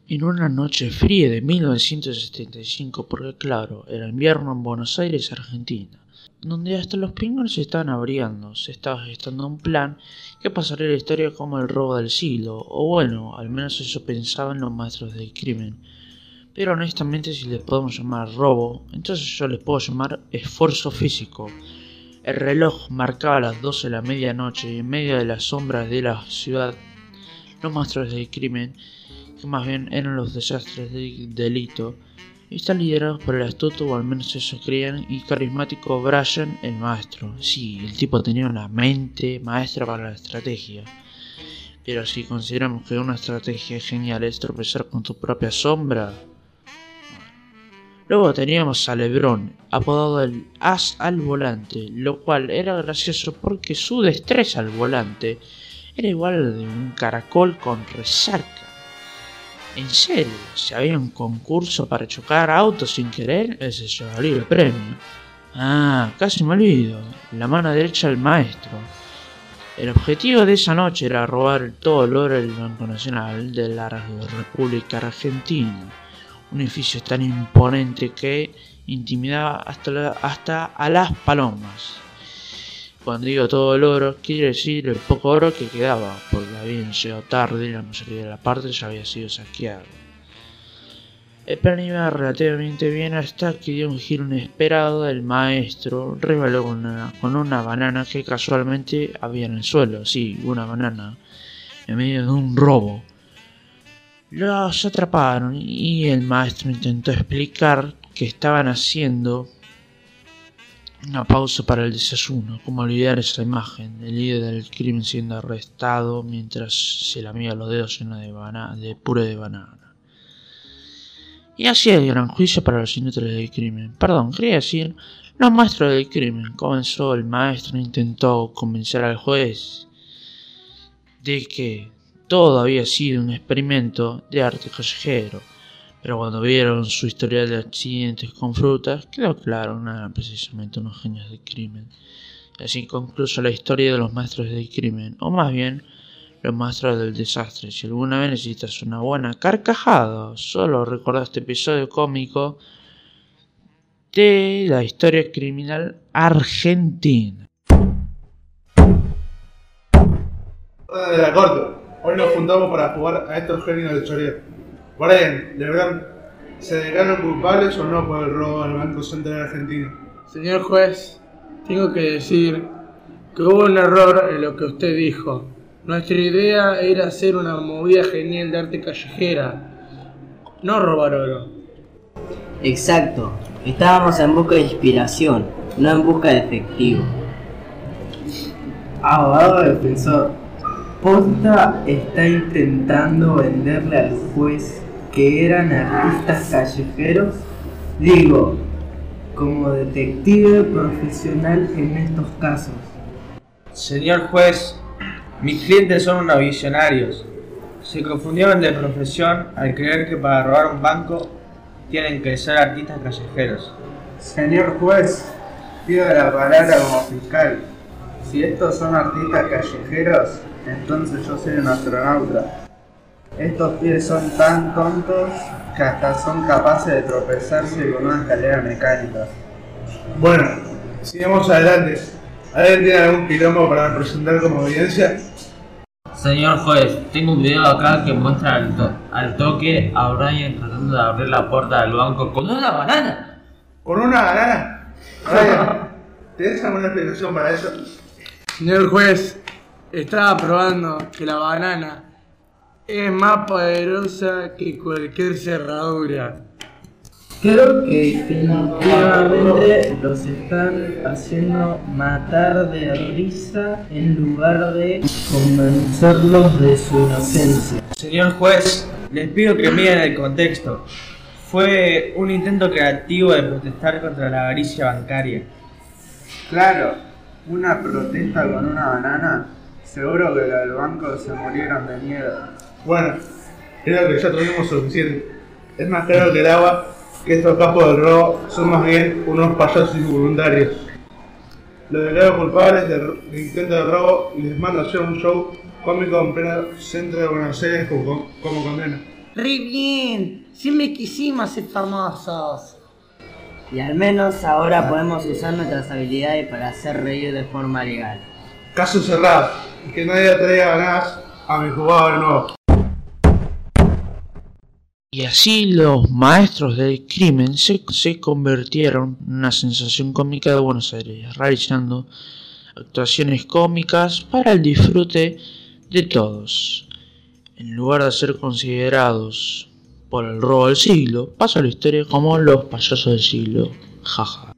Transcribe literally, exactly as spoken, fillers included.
En una noche fría de mil novecientos setenta y cinco, porque claro, era invierno en Buenos Aires, Argentina, donde hasta los pingüinos se estaban abrigando, se estaba gestando un plan que pasaría a la historia como el robo del siglo, o bueno, al menos eso pensaban los maestros del crimen. Pero honestamente, si les podemos llamar robo, entonces yo les puedo llamar esfuerzo físico. El reloj marcaba las doce de la medianoche y en medio de las sombras de la ciudad, los maestros del crimen, que más bien eran los desastres del delito, están liderados por el astuto, o al menos eso creían, y carismático Brian el maestro. Sí, el tipo tenía una mente maestra para la estrategia. Pero si consideramos que una estrategia genial es tropezar con tu propia sombra. Luego teníamos a LeBron, apodado el As al volante, lo cual era gracioso porque su destreza al volante era igual de un caracol con resaca. En serio, si había un concurso para chocar autos sin querer, ese llevaría el premio. Ah, casi me olvido, la mano derecha del maestro. El objetivo de esa noche era robar todo el oro del Banco Nacional de la República Argentina. Un edificio tan imponente que intimidaba hasta, la, hasta a las palomas. Cuando digo todo el oro, quiere decir el poco oro que quedaba, porque habían llegado tarde y la mayoría de la parte ya había sido saqueada. El plan iba relativamente bien hasta que dio un giro inesperado. El maestro reveló con una, con una banana que casualmente había en el suelo, sí, una banana, en medio de un robo. Los atraparon y el maestro intentó explicar que estaban haciendo una pausa para el desayuno. Como olvidar esa imagen, el líder del crimen siendo arrestado mientras se lamía los dedos llenos de, bana- de puré de banana. Y así el gran juicio para los inútiles del crimen. Perdón, quería decir, los maestros del crimen. Comenzó el maestro, intentó convencer al juez de que todo había sido un experimento de arte callejero. Pero cuando vieron su historial de accidentes con frutas, quedó claro que no eran precisamente unos genios del crimen. Y así concluye la historia de los maestros del crimen, o más bien, los maestros del desastre. Si alguna vez necesitas una buena carcajada, solo recordá este episodio cómico de la historia criminal argentina. De la corte, hoy nos juntamos para jugar a estos genios del choreo. Brian, LeBron, ¿se declararon culpables o no por el robo al Banco Central Argentino? Señor juez, tengo que decir que hubo un error en lo que usted dijo. Nuestra idea era hacer una movida genial de arte callejera, no robar oro. Exacto, estábamos en busca de inspiración, no en busca de efectivo. Abogado defensor, ¿posta está intentando venderle al juez que eran artistas callejeros? Digo, como detective profesional en estos casos. Señor juez, mis clientes son unos visionarios. Se confundieron de profesión al creer que para robar un banco tienen que ser artistas callejeros. Señor juez, pido la palabra como fiscal. Si estos son artistas callejeros, entonces yo soy un astronauta. Estos pies son tan tontos que hasta son capaces de tropezarse con una escalera mecánica. Bueno, sigamos adelante. ¿Alguien tiene algún quilombo para presentar como evidencia? Señor juez, tengo un video acá que muestra al, to- al toque a Brian tratando de abrir la puerta del banco con una banana. ¿Con una banana? Brian, ¿tienes alguna explicación para eso? Señor juez, estaba probando que la banana es más poderosa que cualquier cerradura. Creo que definitivamente los están haciendo matar de risa en lugar de convencerlos de su inocencia. Señor juez, les pido que miren el contexto. Fue un intento creativo de protestar contra la avaricia bancaria. Claro, una protesta con una banana. Seguro que los del banco se murieron de miedo. Bueno, creo que ya tuvimos suficiente. Es más claro que el agua que estos capos del robo son más bien unos payasos involuntarios. Los declaro culpables del intento de robo y les mando a hacer un show cómico en pleno centro de Buenos Aires como, como condena. ¡Re bien! Siempre quisimos ser famosos. Y al menos ahora podemos usar nuestras habilidades para hacer reír de forma legal. Caso cerrado. Y que nadie traiga ganas a mi jugador nuevo. Y así los maestros del crimen se, se convirtieron en una sensación cómica de Buenos Aires, realizando actuaciones cómicas para el disfrute de todos. En lugar de ser considerados por el robo del siglo, pasa a la historia como los payasos del siglo. Jaja.